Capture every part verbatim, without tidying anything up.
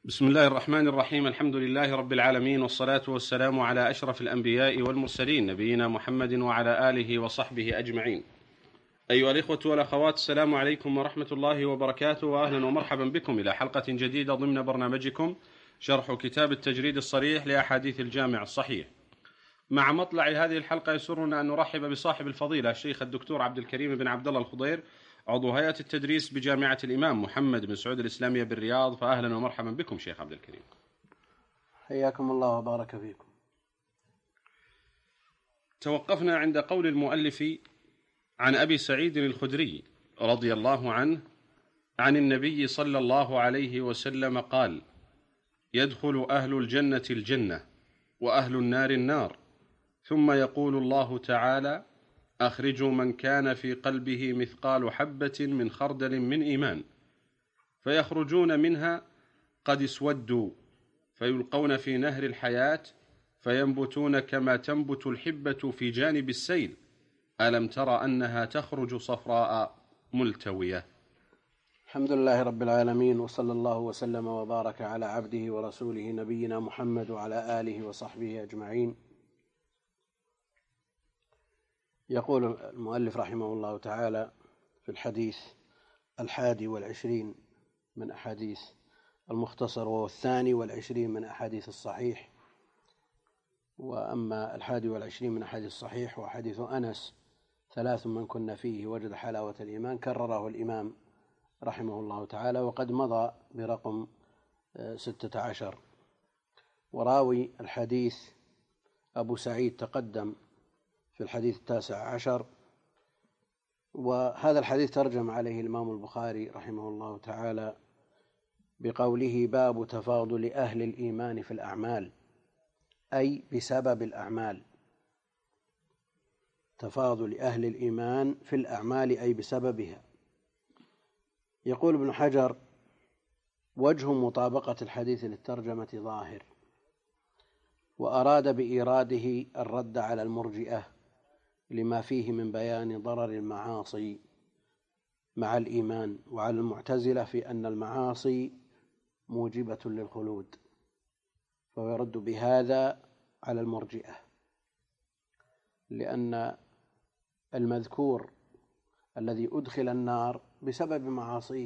بسم الله الرحمن الرحيم. الحمد لله رب العالمين، والصلاة والسلام على أشرف الأنبياء والمرسلين، نبينا محمد وعلى آله وصحبه أجمعين. أيها الإخوة والأخوات، السلام عليكم ورحمة الله وبركاته، وأهلا ومرحبا بكم إلى حلقة جديدة ضمن برنامجكم شرح كتاب التجريد الصريح لأحاديث الجامع الصحيح. مع مطلع هذه الحلقة يسرنا أن نرحب بصاحب الفضيلة الشيخ الدكتور عبد الكريم بن عبد الله الخضير، عضو هيئة التدريس بجامعة الإمام محمد بن سعود الإسلامية بالرياض. فأهلا ومرحبا بكم شيخ عبد الكريم. حياكم الله وبارك فيكم. توقفنا عند قول المؤلف عن أبي سعيد الخدري رضي الله عنه عن النبي صلى الله عليه وسلم قال: يدخل أهل الجنة الجنة وأهل النار النار، ثم يقول الله تعالى: أخرجوا من كان في قلبه مثقال حبة من خردل من إيمان، فيخرجون منها قد اسودوا، فيلقون في نهر الحياة فينبتون كما تنبت الحبة في جانب السيل، ألم ترى أنها تخرج صفراء ملتوية. الحمد لله رب العالمين، وصلى الله وسلم وبارك على عبده ورسوله نبينا محمد وعلى آله وصحبه أجمعين. يقول المؤلف رحمه الله تعالى في الحديث الحادي والعشرين من أحاديث المختصر، وهو الثاني والعشرين من أحاديث الصحيح. وأما الحادي والعشرين من أحاديث الصحيح وحديث أنس: ثلاث من كن فيه وجد حلاوة الإيمان، كرره الإمام رحمه الله تعالى، وقد مضى برقم ستة عشر. وراوي الحديث أبو سعيد تقدم في الحديث التاسع عشر. وهذا الحديث ترجم عليه الإمام البخاري رحمه الله تعالى بقوله: باب تفاضل أهل الإيمان في الأعمال، أي بسبب الأعمال. تفاضل أهل الإيمان في الأعمال أي بسببها. يقول ابن حجر: وجه مطابقة الحديث للترجمة ظاهر، وأراد بإيراده الرد على المرجئة لما فيه من بيان ضرر المعاصي مع الإيمان، وعلى المعتزلة في أن المعاصي موجبة للخلود، فهو يرد بهذا على المرجئة، لأن المذكور الذي أدخل النار بسبب معاصيه،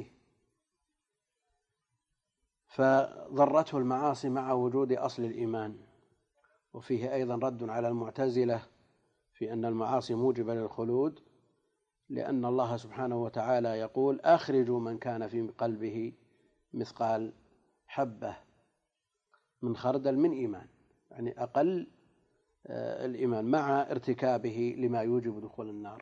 فضرته المعاصي مع وجود أصل الإيمان. وفيه أيضا رد على المعتزلة في أن المعاصي موجبة للخلود، لأن الله سبحانه وتعالى يقول: أخرجوا من كان في قلبه مثقال حبة من خردل من إيمان، يعني أقل الإيمان، مع ارتكابه لما يوجب دخول النار.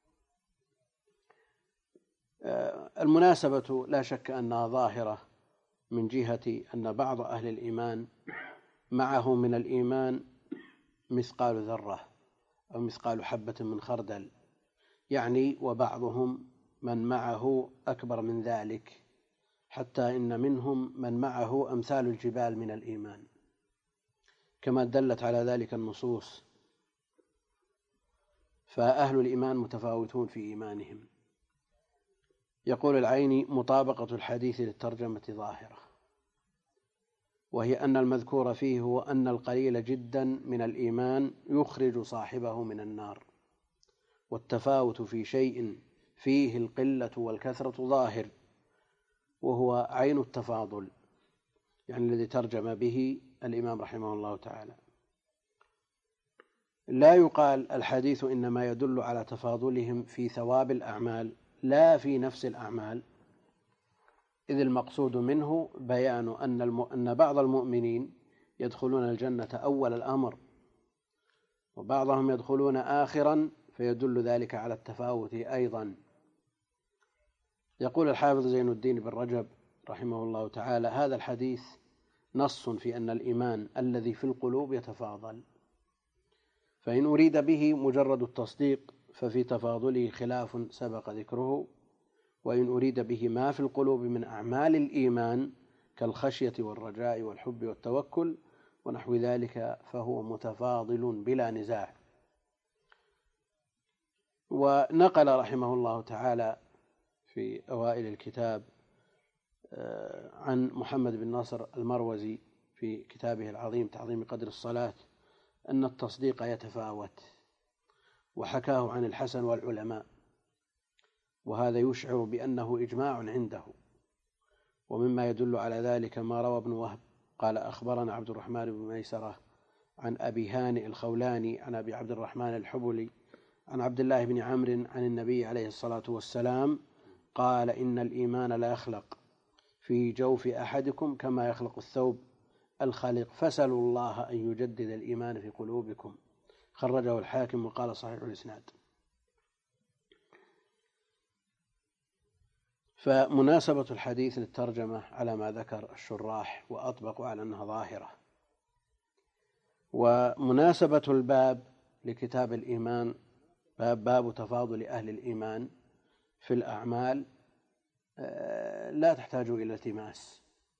المناسبة لا شك أنها ظاهرة من جهة أن بعض أهل الإيمان معه من الإيمان مثقال ذرة أو مثقال حبة من خردل، يعني وبعضهم من معه أكبر من ذلك، حتى إن منهم من معه أمثال الجبال من الإيمان، كما دلت على ذلك النصوص. فأهل الإيمان متفاوتون في إيمانهم. يقول العيني: مطابقة الحديث للترجمة ظاهرة، وهي أن المذكور فيه هو أن القليل جدا من الإيمان يخرج صاحبه من النار، والتفاوت في شيء فيه القلة والكثرة ظاهر، وهو عين التفاضل، يعني الذي ترجم به الإمام رحمه الله تعالى. لا يقال الحديث إنما يدل على تفاضلهم في ثواب الأعمال لا في نفس الأعمال، إذ المقصود منه بيان أن, الم... أن بعض المؤمنين يدخلون الجنة أول الأمر، وبعضهم يدخلون آخرا، فيدل ذلك على التفاوت أيضا. يقول الحافظ زين الدين بن رجب رحمه الله تعالى: هذا الحديث نص في أن الإيمان الذي في القلوب يتفاضل، فإن أريد به مجرد التصديق ففي تفاضله خلاف سبق ذكره، وإن أريد به ما في القلوب من أعمال الإيمان كالخشية والرجاء والحب والتوكل ونحو ذلك فهو متفاضل بلا نزاع. ونقل رحمه الله تعالى في أوائل الكتاب عن محمد بن ناصر المروزي في كتابه العظيم تعظيم قدر الصلاة أن التصديق يتفاوت، وحكاه عن الحسن والعلماء، وهذا يشعر بأنه إجماع عنده. ومما يدل على ذلك ما روى ابن وهب قال أخبرنا عبد الرحمن بن ميسرة عن أبي هانئ الخولاني عن أبي عبد الرحمن الحبلي عن عبد الله بن عمرو عن النبي عليه الصلاة والسلام قال إن الإيمان لا يخلق في جوف أحدكم كما يخلق الثوب الخلق فسلوا الله أن يجدد الإيمان في قلوبكم. خرجه الحاكم وقال صحيح الإسناد. فمناسبة الحديث للترجمة على ما ذكر الشراح وأطبقوا على أنها ظاهرة، ومناسبة الباب لكتاب الإيمان باب, باب تفاضل أهل الإيمان في الأعمال لا تحتاج إلى التماس.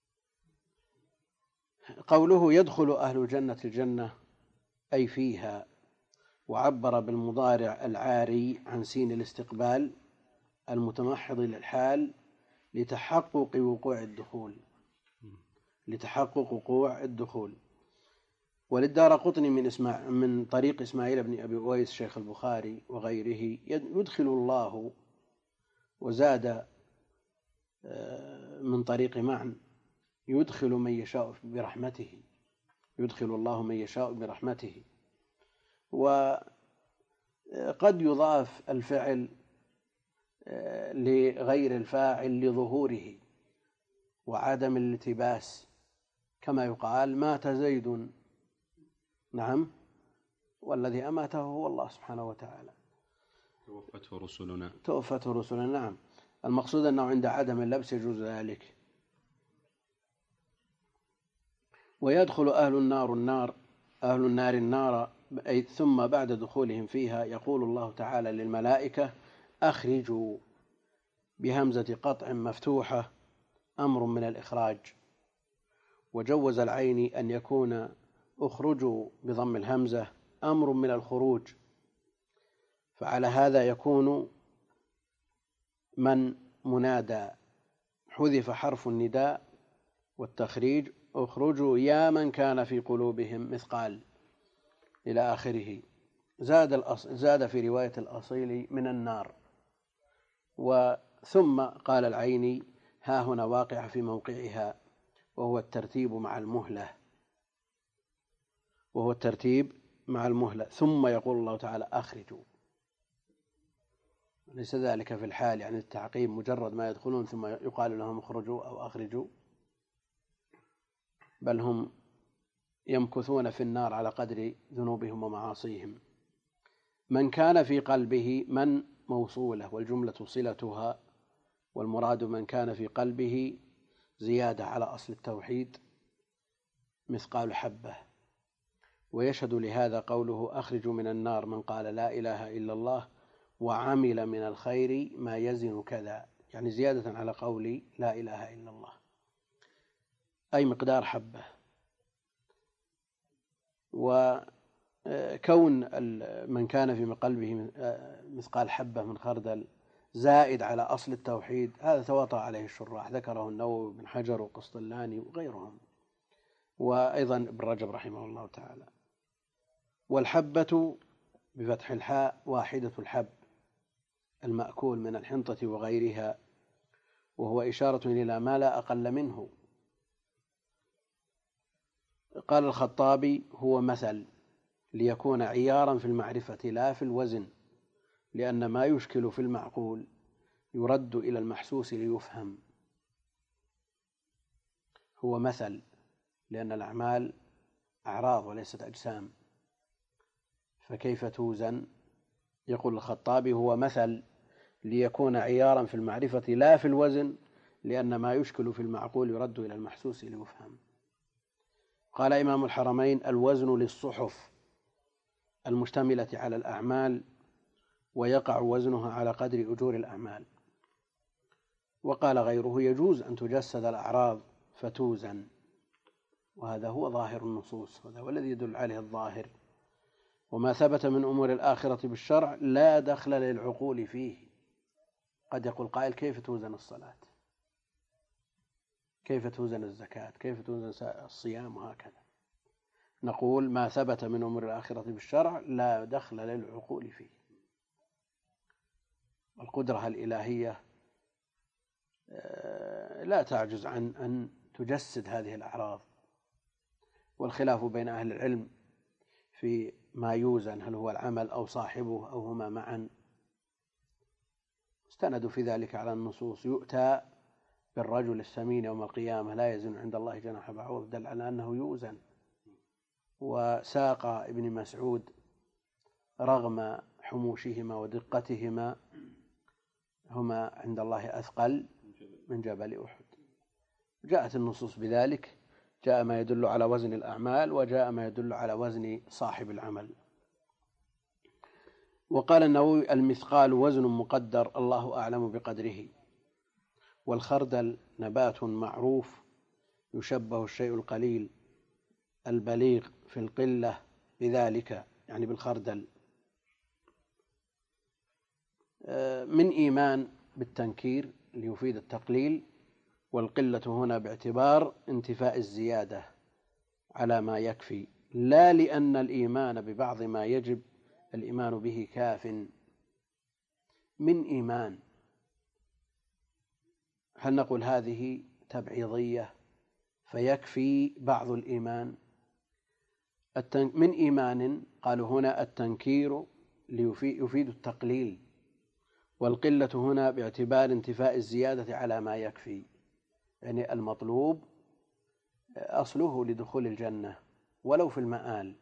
قوله يدخل أهل الجنة الجنة أي فيها، وعبر بالمضارع العاري عن سين الاستقبال المتمحض للحال لتحقق وقوع الدخول لتحقق وقوع الدخول. وللدارقطني من اسماع من طريق إسماعيل بن أبي أويس شيخ البخاري وغيره يدخل الله، وزاد من طريق معن يدخل من يشاء برحمته يدخل الله من يشاء برحمته. وقد يضاف الفعل لغير الفاعل لظهوره وعدم الالتباس، كما يقال مات زيد، نعم، والذي أماته هو الله سبحانه وتعالى. توفته رسلنا توفته رسلنا نعم. المقصود أنه عند عدم اللبس يجوز ذلك. ويدخل أهل النار النار أهل النار النار أي ثم بعد دخولهم فيها يقول الله تعالى للملائكة أخرجوا بهمزة قطع مفتوحة أمر من الإخراج، وجوز العين أن يكون أخرجوا بضم الهمزة أمر من الخروج، فعلى هذا يكون من منادى حذف حرف النداء والتخريج اخرجوا يا من كان في قلوبهم مثقال إلى آخره. زاد, الأص... زاد في رواية الأصيل من النار. وثم قال العيني ها هنا واقع في موقعها، وهو الترتيب مع المهلة وهو الترتيب مع المهلة ثم يقول الله تعالى أخرجوا، ليس ذلك في الحال يعني التعقيب مجرد ما يدخلون ثم يقال لهم اخرجوا أو أخرجوا، بل هم يمكثون في النار على قدر ذنوبهم ومعاصيهم. من كان في قلبه من موصولة والجملة صلتها، والمراد من كان في قلبه زيادة على أصل التوحيد مثقال حبة. ويشهد لهذا قوله أخرجوا من النار من قال لا إله إلا الله وعمل من الخير ما يزن كذا، يعني زيادة على قول لا إله إلا الله أي مقدار حبة. وكون من كان في قلبه مثقال حبة من خردل زائد على أصل التوحيد هذا تواطأ عليه الشراح، ذكره النووي بن حجر وقسطلاني وغيرهم، وأيضا ابن رجب رحمه الله تعالى. والحبة بفتح الحاء واحدة الحب المأكول من الحنطة وغيرها، وهو إشارة إلى ما لا أقل منه. قال الخطابي هو مثل ليكون عيارا في المعرفة لا في الوزن، لأن ما يشكل في المعقول يرد إلى المحسوس ليفهم. هو مثل لأن الأعمال أعراض وليست أجسام، فكيف توزن؟ يقول الخطابي هو مثل ليكون عيارا في المعرفة لا في الوزن، لأن ما يشكل في المعقول يرد إلى المحسوس ليفهم. قال إمام الحرمين الوزن للصحف المشتملة على الأعمال، ويقع وزنها على قدر أجور الأعمال. وقال غيره يجوز أن تجسد الأعراض فتوزن، وهذا هو ظاهر النصوص، هذا هو الذي يدل عليه الظاهر. وما ثبت من أمور الآخرة بالشرع لا دخل للعقول فيه. قد يقول قائل كيف توزن الصلاة؟ كيف توزن الزكاة، كيف توزن الصيام، وهكذا. نقول ما ثبت من أمور الآخرة بالشرع لا دخل للعقول فيه. القدرة الإلهية لا تعجز عن أن تجسد هذه الأعراض. والخلاف بين أهل العلم في ما يوزن، هل هو العمل أو صاحبه أو هما معا. استندوا في ذلك على النصوص. يؤتى بالرجل السمين يوم القيامة لا يزن عند الله جناح بعوض، دل على أنه يوزن. وساق ابن مسعود رغم حموشهما ودقتهما هما عند الله أثقل من جبل أحد. جاءت النصوص بذلك، جاء ما يدل على وزن الأعمال وجاء ما يدل على وزن صاحب العمل. وقال النووي: المثقال وزن مقدر الله أعلم بقدره. والخردل نبات معروف يشبه الشيء القليل البليغ في القلة بذلك، يعني بالخردل. من إيمان بالتنكير ليفيد التقليل، والقلة هنا باعتبار انتفاء الزيادة على ما يكفي، لا لأن الإيمان ببعض ما يجب الإيمان به كاف. من إيمان، هل نقول هذه تبعيضية فيكفي بعض الإيمان؟ من إيمان قالوا هنا التنكير يفيد التقليل، والقلة هنا باعتبار انتفاء الزيادة على ما يكفي، يعني المطلوب أصله لدخول الجنة ولو في المآل،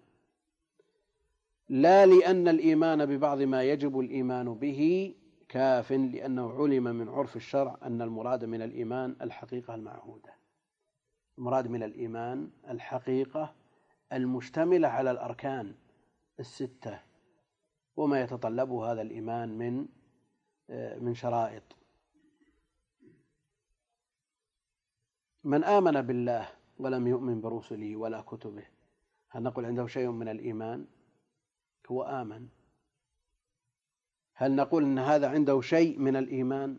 لا لأن الإيمان ببعض ما يجب الإيمان به كاف، لأنه علم من عرف الشرع أن المراد من الإيمان الحقيقة المعهودة. المراد من الإيمان الحقيقة المشتملة على الأركان الستة وما يتطلبه هذا الإيمان من من شرائط. من آمن بالله ولم يؤمن برسله ولا كتبه، هل نقول عنده شيء من الإيمان؟ هو آمن. هل نقول أن هذا عنده شيء من الإيمان؟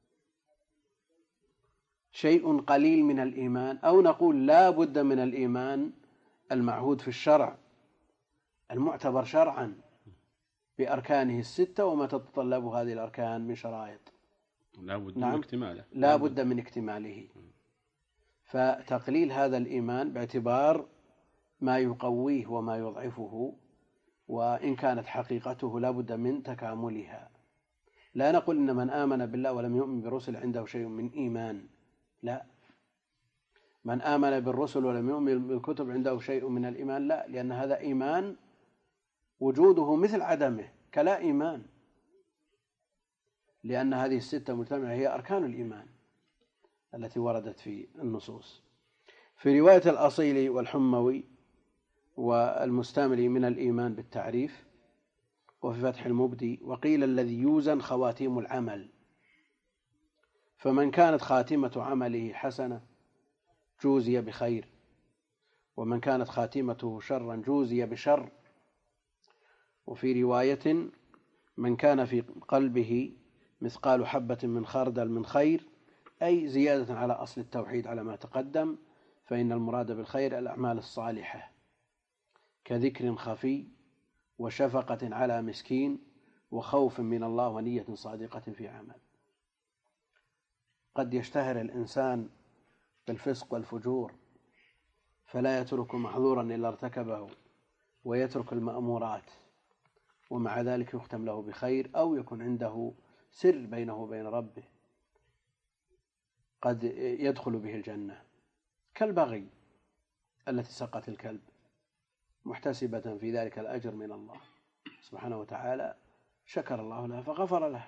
شيء قليل من الإيمان. أو نقول لا بد من الإيمان المعهود في الشرع المعتبر شرعا بأركانه الستة وما تتطلب هذه الأركان من شرائط. لا بد نعم. من اكتماله. لا بد من اكتماله. فتقليل هذا الإيمان باعتبار ما يقويه وما يضعفه، وإن كانت حقيقته لا بد من تكاملها. لا نقول إن من آمن بالله ولم يؤمن برسل عنده شيء من إيمان، لا. من آمن بالرسل ولم يؤمن بالكتب عنده شيء من الإيمان، لا، لأن هذا إيمان وجوده مثل عدمه كلا إيمان، لأن هذه الستة مجتمعة هي أركان الإيمان التي وردت في النصوص. في رواية الأصيلي والحموي والمستملي من الإيمان بالتعريف، وفي فتح المبدي: وقيل الذي يوزن خواتيم العمل، فمن كانت خاتمة عمله حسنة جوزي بخير، ومن كانت خاتمته شرا جوزي بشر. وفي رواية: من كان في قلبه مثقال حبة من خردل من خير، أي زيادة على أصل التوحيد على ما تقدم، فإن المراد بالخير الأعمال الصالحة كذكر خفي وشفقة على مسكين وخوف من الله ونية صادقة في عمل. قد يشتهر الإنسان بالفسق والفجور فلا يترك محظورا إلا ارتكبه ويترك المأمورات، ومع ذلك يختم له بخير، أو يكون عنده سر بينه وبين ربه قد يدخل به الجنة، كالبغي التي سقت الكلب محتسبة في ذلك الأجر من الله سبحانه وتعالى، شكر الله لها فغفر له.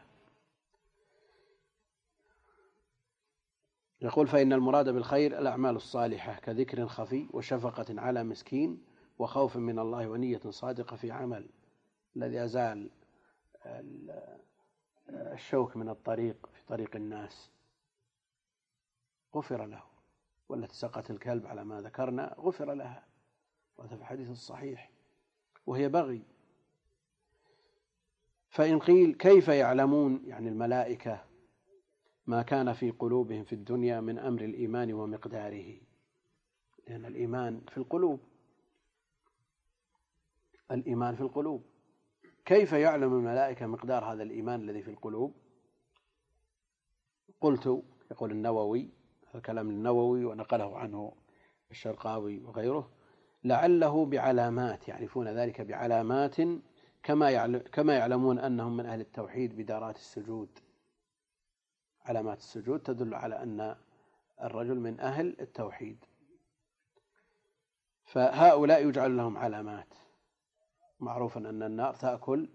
يقول: فإن المراد بالخير الأعمال الصالحة كذكر خفي وشفقة على مسكين وخوف من الله ونية صادقة في عمل. الذي أزال الشوك من الطريق في طريق الناس غفر له، والتي سقت الكلب على ما ذكرنا غفر لها، وهذا في الحديث الصحيح، وهي بغي. فإن قيل: كيف يعلمون، يعني الملائكة، ما كان في قلوبهم في الدنيا من أمر الإيمان ومقداره، لأن الإيمان في القلوب، الإيمان في القلوب. كيف يعلم الملائكة مقدار هذا الإيمان الذي في القلوب؟ قلت، يقول النووي، الكلام النووي ونقله عنه الشرقاوي وغيره، لعله بعلامات، يعرفون ذلك بعلامات كما كما يعلمون أنهم من أهل التوحيد بدارات السجود. علامات السجود تدل على أن الرجل من أهل التوحيد، فهؤلاء يجعل لهم علامات. معروف أن النار تأكل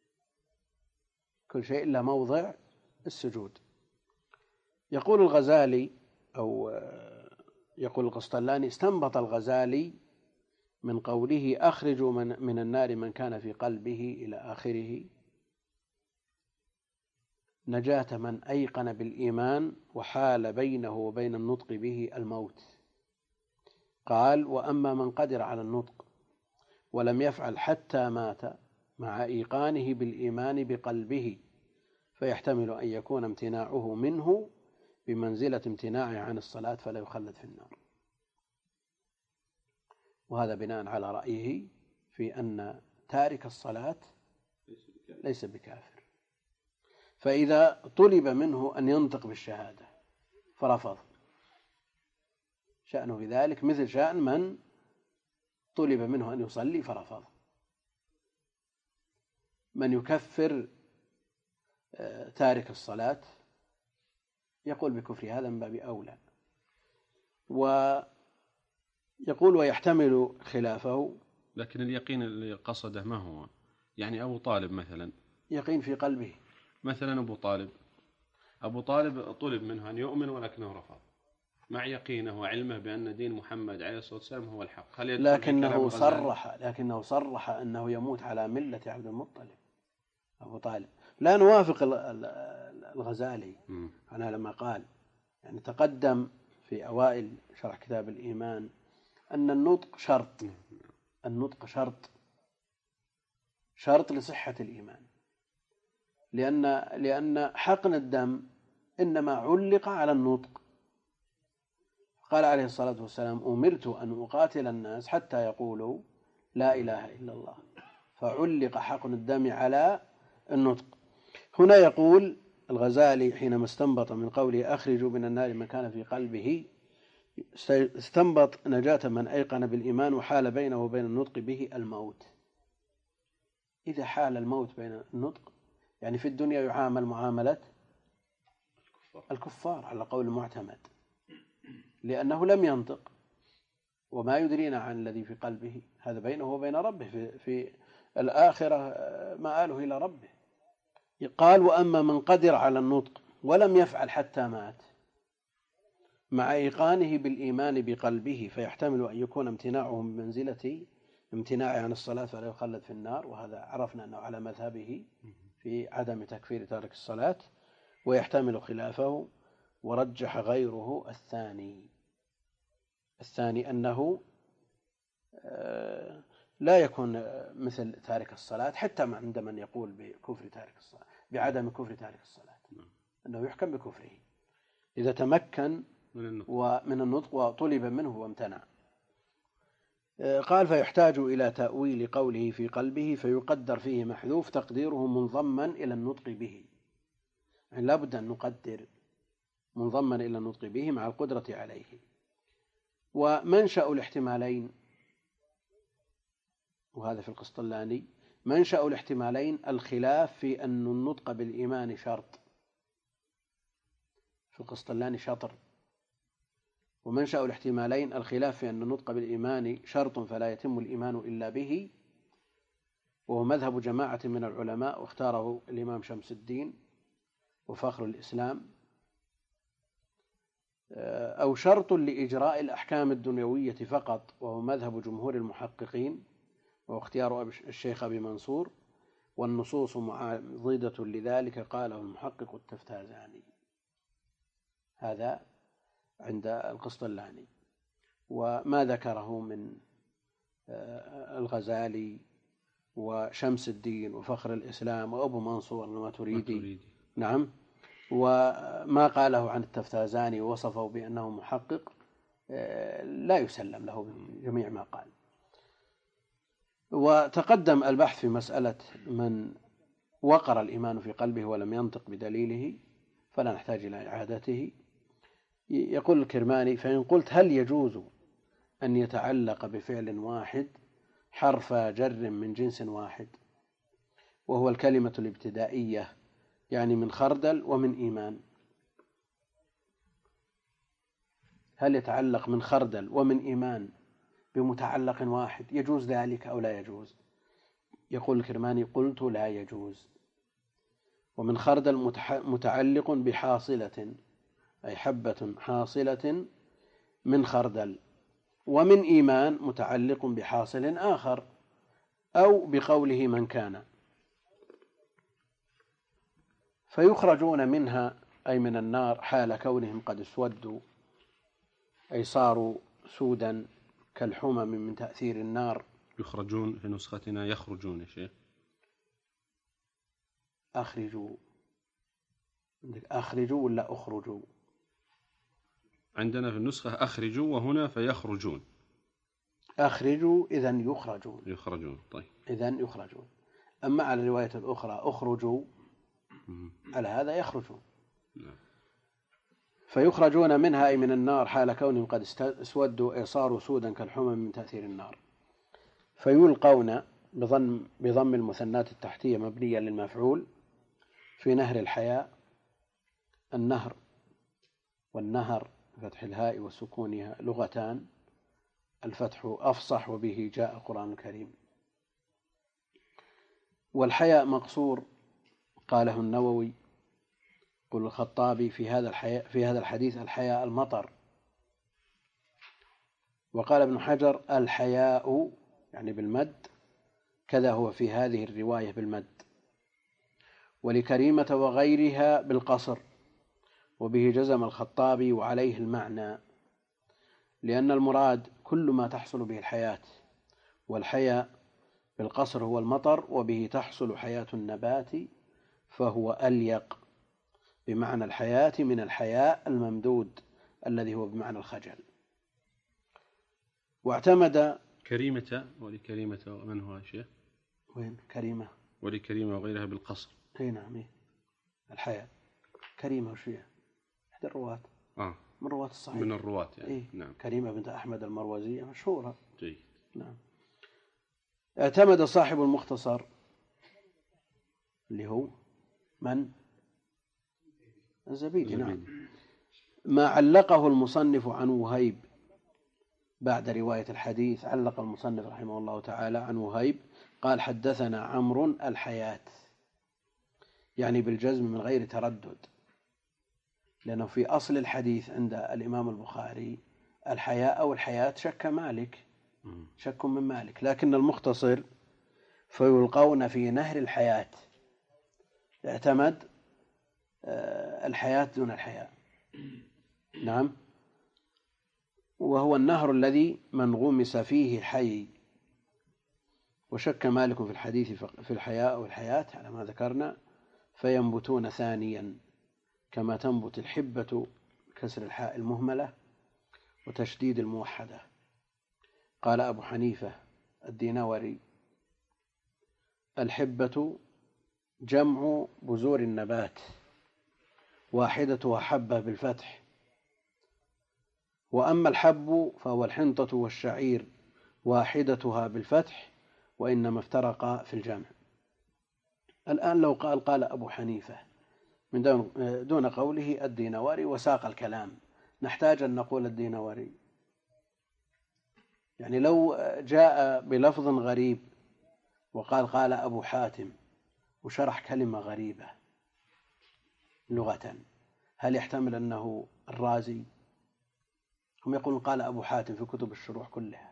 كل شيء إلا موضع السجود. يقول الغزالي أو يقول القسطلاني: استنبط الغزالي من قوله أخرجوا من, من النار من كان في قلبه إلى آخره نجاة من أيقن بالإيمان وحال بينه وبين النطق به الموت. قال: وأما من قدر على النطق ولم يفعل حتى مات مع إيقانه بالإيمان بقلبه فيحتمل أن يكون امتناعه منه بمنزلة امتناعه عن الصلاة فلا يخلد في النار. وهذا بناء على رأيه في أن تارك الصلاة ليس بكافر. فإذا طلب منه أن ينطق بالشهادة فرفض، شأنه بذلك مثل شأن من طلب منه أن يصلي فرفض. من يكفر تارك الصلاة يقول بكفر، هذا من باب أولى. ويقول ويحتمل خلافه. لكن اليقين اللي قصده ما هو؟ يعني أبو طالب مثلا، يقين في قلبه. مثلا أبو طالب أبو طالب طلب منه أن يؤمن ولكنه رفض، مع يقينه وعلمه بأن دين محمد عليه الصلاة والسلام هو الحق. هل يدخل لكنه صرح لكنه صرح أنه يموت على ملة عبد المطلب أبو طالب. لا نوافق الغزالي. أنا لما قال يعني تقدم في أوائل شرح كتاب الإيمان أن النطق شرط، النطق شرط شرط لصحة الإيمان، لأن لأن حقن الدم إنما علق على النطق. قال عليه الصلاة والسلام: أمرت أن أقاتل الناس حتى يقولوا لا إله إلا الله، فعلق حقن الدم على النطق. هنا يقول الغزالي حينما استنبط من قوله أخرجوا من النار من كان في قلبه، استنبط نجاة من أيقن بالإيمان وحال بينه وبين النطق به الموت. إذا حال الموت بين النطق، يعني في الدنيا يعامل معاملة الكفار على قول المعتمد، لأنه لم ينطق وما يدرينا عن الذي في قلبه، هذا بينه وبين ربه، في, في الآخرة مآله إلى ربه. قال: وأما من قدر على النطق ولم يفعل حتى مات مع إيقانه بالإيمان بقلبه فيحتمل أن يكون امتناعه من منزلة امتناعه عن الصلاة فلا يخلد في النار. وهذا عرفنا أنه على مذهبه في عدم تكفير تارك الصلاة. ويحتمل خلافه، ورجح غيره الثاني الثاني أنه لا يكون مثل تارك الصلاة، حتى عند من يقول بكفر تارك الصلاة، بعدم كفر تارك الصلاة، أنه يحكم بكفره إذا تمكن ومن النطق وطلب منه وامتنع. قال: فيحتاج إلى تأويل قوله في قلبه فيقدر فيه محذوف تقديره منضما إلى النطق به. يعني لا بد أن نقدر منضما إلى النطق به مع القدرة عليه. ومنشأ الاحتمالين، وهذا في القسطلاني، منشأ الاحتمالين الخلاف في أن النطق بالإيمان شرط، في القسطلاني شطر. ومنشأ الاحتمالين الخلاف في أن النطق بالإيمان شرط فلا يتم الإيمان إلا به، وهو مذهب جماعة من العلماء واختاره الإمام شمس الدين وفخر الإسلام، أو شرط لإجراء الأحكام الدنيوية فقط، وهو مذهب جمهور المحققين واختيار الشيخ أبي منصور، والنصوص معضدة لذلك قاله المحقق التفتازاني. هذا عند القسطلاني. وما ذكره من الغزالي وشمس الدين وفخر الإسلام وأبو منصور الماتريدي، نعم، وما قاله عن التفتازاني ووصفه بأنه محقق لا يسلم له بجميع ما قال. وتقدم البحث في مسألة من وقر الإيمان في قلبه ولم ينطق بدليله فلا نحتاج إلى إعادته. يقول الكرماني: فإن قلت هل يجوز أن يتعلق بفعل واحد حرف جر من جنس واحد وهو الكلمة الابتدائية، يعني من خردل ومن إيمان، هل يتعلق من خردل ومن إيمان بمتعلق واحد يجوز ذلك أو لا يجوز؟ يقول الكرماني: قلت لا يجوز. ومن خردل متعلق بحاصلة، أي حبة حاصلة من خردل، ومن إيمان متعلق بحاصل آخر، أو بقوله من كان، فيخرجون منها أي من النار حال كونهم قد اسودوا، أي صاروا سودا كالحمم من تأثير النار. يخرجون في نسختنا يخرجون يا شيخ. أخرجوا، أخرجوا ولا أخرجوا؟ عندنا في النسخة أخرجوا وهنا فيخرجون. أخرجوا إذن يخرجون. يخرجون طيب. إذن يخرجون. أما على الرواية الأخرى أخرجوا على هذا يخرجون. نعم. فيخرجون منها أي من النار حال كونهم قد اسودوا أي صاروا سودا كالحمم من تأثير النار. فيلقون بضم, بضم المثنات التحتية مبنية للمفعول في نهر الحياة. النهر والنهر فتح الهاء وسكونها لغتان، الفتح أفصح وبه جاء القرآن الكريم. والحياء مقصور قاله النووي، قل الخطابي في هذا الحياء في هذا الحديث الحياء المطر. وقال ابن حجر الحياء يعني بالمد، كذا هو في هذه الرواية بالمد. ولكريمة وغيرها بالقصر، وبه جزم الخطابي وعليه المعنى، لأن المراد كل ما تحصل به الحياة، والحياء بالقصر هو المطر، وبه تحصل حياة النبات، فهو أليق بمعنى الحياة من الحياء الممدود الذي هو بمعنى الخجل. واعتمد كريمة ولكريمة من هو شيء؟ وين كريمة؟ ولكريمة وغيرها بالقصر. اي نعم. الحياة كريمة وشيء إحدى الرواة آه. من رواة الصحيح، من الرواة يعني. إيه؟ نعم. كريمة بنت أحمد المروزية مشهورة. جيد. نعم. اعتمد صاحب المختصر اللي هو من؟ الزبيدي. نعم. ما علقه المصنف عن وهيب بعد رواية الحديث. علق المصنف رحمه الله تعالى عن وهيب قال حدثنا عمرو الحياة، يعني بالجزم من غير تردد، لأنه في أصل الحديث عند الإمام البخاري الحياء أو الحياة شك مالك، شك من مالك، لكن المختصر فيلقون في نهر الحياة اعتمد الحياة دون الحياء. نعم. وهو النهر الذي من غمس فيه حي، وشك مالك في الحديث في الحياء أو الحياة على ما ذكرنا، فينبتون ثانيا كما تنبت الحبة كسر الحاء المهملة وتشديد الموحدة. قال أبو حنيفة الدينوري الحبة جمع بذور النبات، واحدتها حبة بالفتح، وأما الحب فهو الحنطة والشعير واحدتها بالفتح، وإنما افترقا في الجمع. الآن لو قال قال أبو حنيفة من دون قوله الدينوري وساق الكلام، نحتاج أن نقول الدينوري. يعني لو جاء بلفظ غريب وقال قال أبو حاتم وشرح كلمة غريبة لغة، هل يحتمل أنه الرازي؟ هم يقولون قال أبو حاتم في كتب الشروح كلها،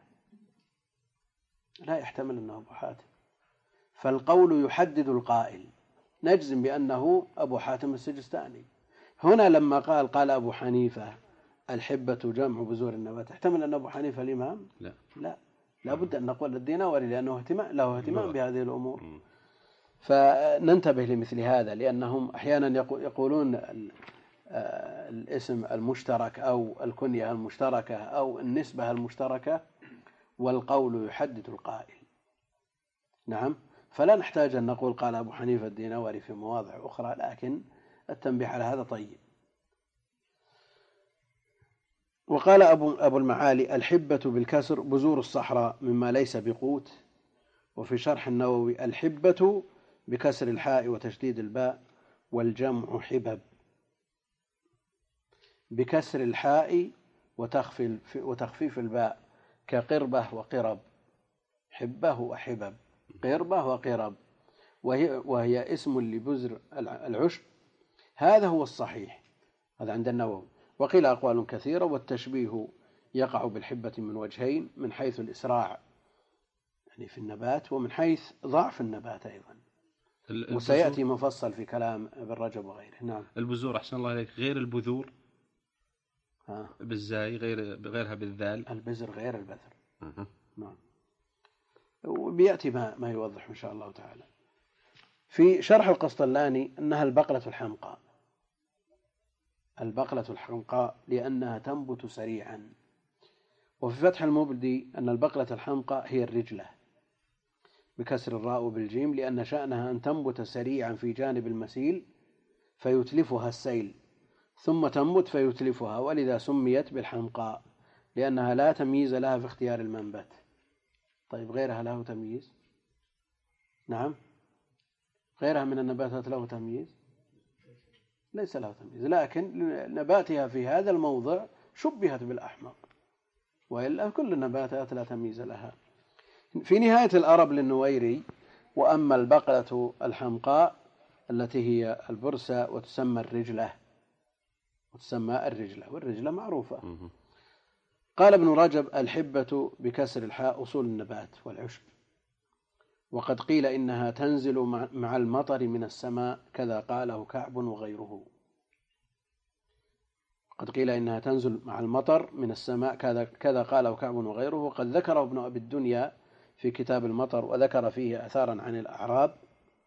لا يحتمل أنه أبو حاتم، فالقول يحدد القائل، نجزم بأنه أبو حاتم السجستاني. هنا لما قال قال أبو حنيفة الحبة جمع بذور النبات، احتمل أن أبو حنيفة الإمام؟ لا لا، لا بد أن نقول الدينوري لأنه اهتمام له اهتمام بهذه الأمور. فننتبه لمثل هذا، لأنهم أحيانا يقولون الاسم المشترك أو الكنية المشتركة أو النسبة المشتركة والقول يحدد القائل. نعم، فلا نحتاج أن نقول قال أبو حنيفة الدينوري في مواضع أخرى، لكن التنبيه على هذا طيب. وقال أبو, أبو المعالي: الحبة بالكسر بذور الصحراء مما ليس بقوت. وفي شرح النووي: الحبة بكسر الحاء وتشديد الباء والجمع حبب، بكسر الحاء وتخفيف الباء كقربة وقرب، حبه وحبب، قربة وقرب، وهي, وهي اسم لبذر العشب. هذا هو الصحيح، هذا عند النووي. وقيل أقوال كثيرة، والتشبيه يقع بالحبة من وجهين: من حيث الإسراع يعني في النبات، ومن حيث ضعف النبات أيضا، وسيأتي مفصل في كلام ابن رجب وغيره. نعم. البذور أحسن الله عليك غير البذور ها. بالزاي غير غيرها بالذال. البذر غير البذر. أه. نعم. وبيأتي ما, ما يوضح إن شاء الله تعالى. في شرح القسطلاني أنها البقلة الحمقاء، البقلة الحمقاء لأنها تنبت سريعا. وفي فتح المبدي أن البقلة الحمقاء هي الرجلة بكسر الراء وبالجيم، لأن شأنها أن تنبت سريعا في جانب المسيل فيتلفها السيل، ثم تنبت فيتلفها، ولذا سميت بالحمقاء لأنها لا تمييز لها في اختيار المنبت. طيب غيرها له تمييز؟ نعم، غيرها من النباتات له تمييز؟ ليس له تمييز، لكن نباتها في هذا الموضع شبهت بالأحمق، وإلا كل النباتات لا تمييز لها. في نهاية الأرب للنويري: وأما البقلة الحمقاء التي هي البرسة وتسمى الرجلة، وتسمى الرجلة، والرجلة معروفة. قال ابن رجب: الحبة بكسر الحاء أصول النبات والعشب، وقد قيل إنها تنزل مع المطر من السماء، كذا قاله كعب وغيره. قد قيل إنها تنزل مع المطر من السماء، كذا كذا قاله كعب وغيره. وقد ذكره ابن أبي الدنيا في كتاب المطر، وذكر فيه أثارا عن الأعراب.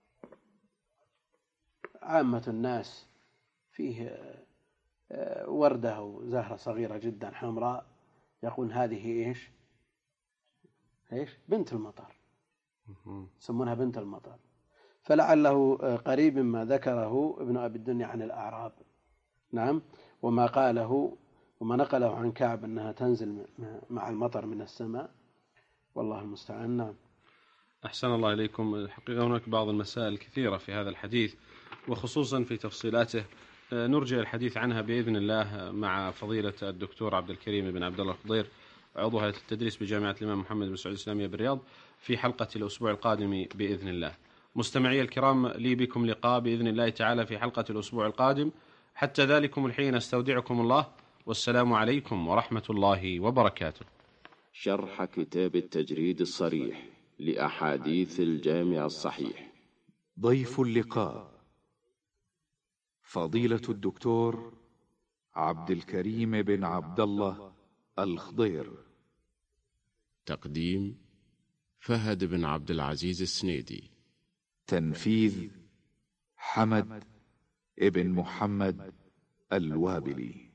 عامة الناس فيه وردة وزهرة صغيرة جدا حمراء، يقول هذه إيش إيش بنت المطر، يسمونها بنت المطر، فلعله قريب ما ذكره ابن أبي الدنيا عن الأعراب. نعم. وما قاله وما نقله عن كعب أنها تنزل مع المطر من السماء، والله المستعان. نعم. أحسن الله إليكم. الحقيقة هناك بعض المسائل الكثيرة في هذا الحديث، وخصوصا في تفصيلاته نرجع الحديث عنها بإذن الله مع فضيلة الدكتور عبد الكريم بن عبد الله الخضير، عضو هيئة التدريس بجامعة الإمام محمد بن سعود الإسلامية بالرياض، في حلقة الأسبوع القادم بإذن الله. مستمعي الكرام، لي بكم لقاء بإذن الله تعالى في حلقة الأسبوع القادم. حتى ذلكم الحين استودعكم الله، والسلام عليكم ورحمة الله وبركاته. شرح كتاب التجريد الصريح لأحاديث الجامع الصحيح. ضيف اللقاء فضيلة الدكتور عبد الكريم بن عبد الله الخضير. تقديم فهد بن عبد العزيز السنيدي. تنفيذ حمد ابن محمد الوابلي.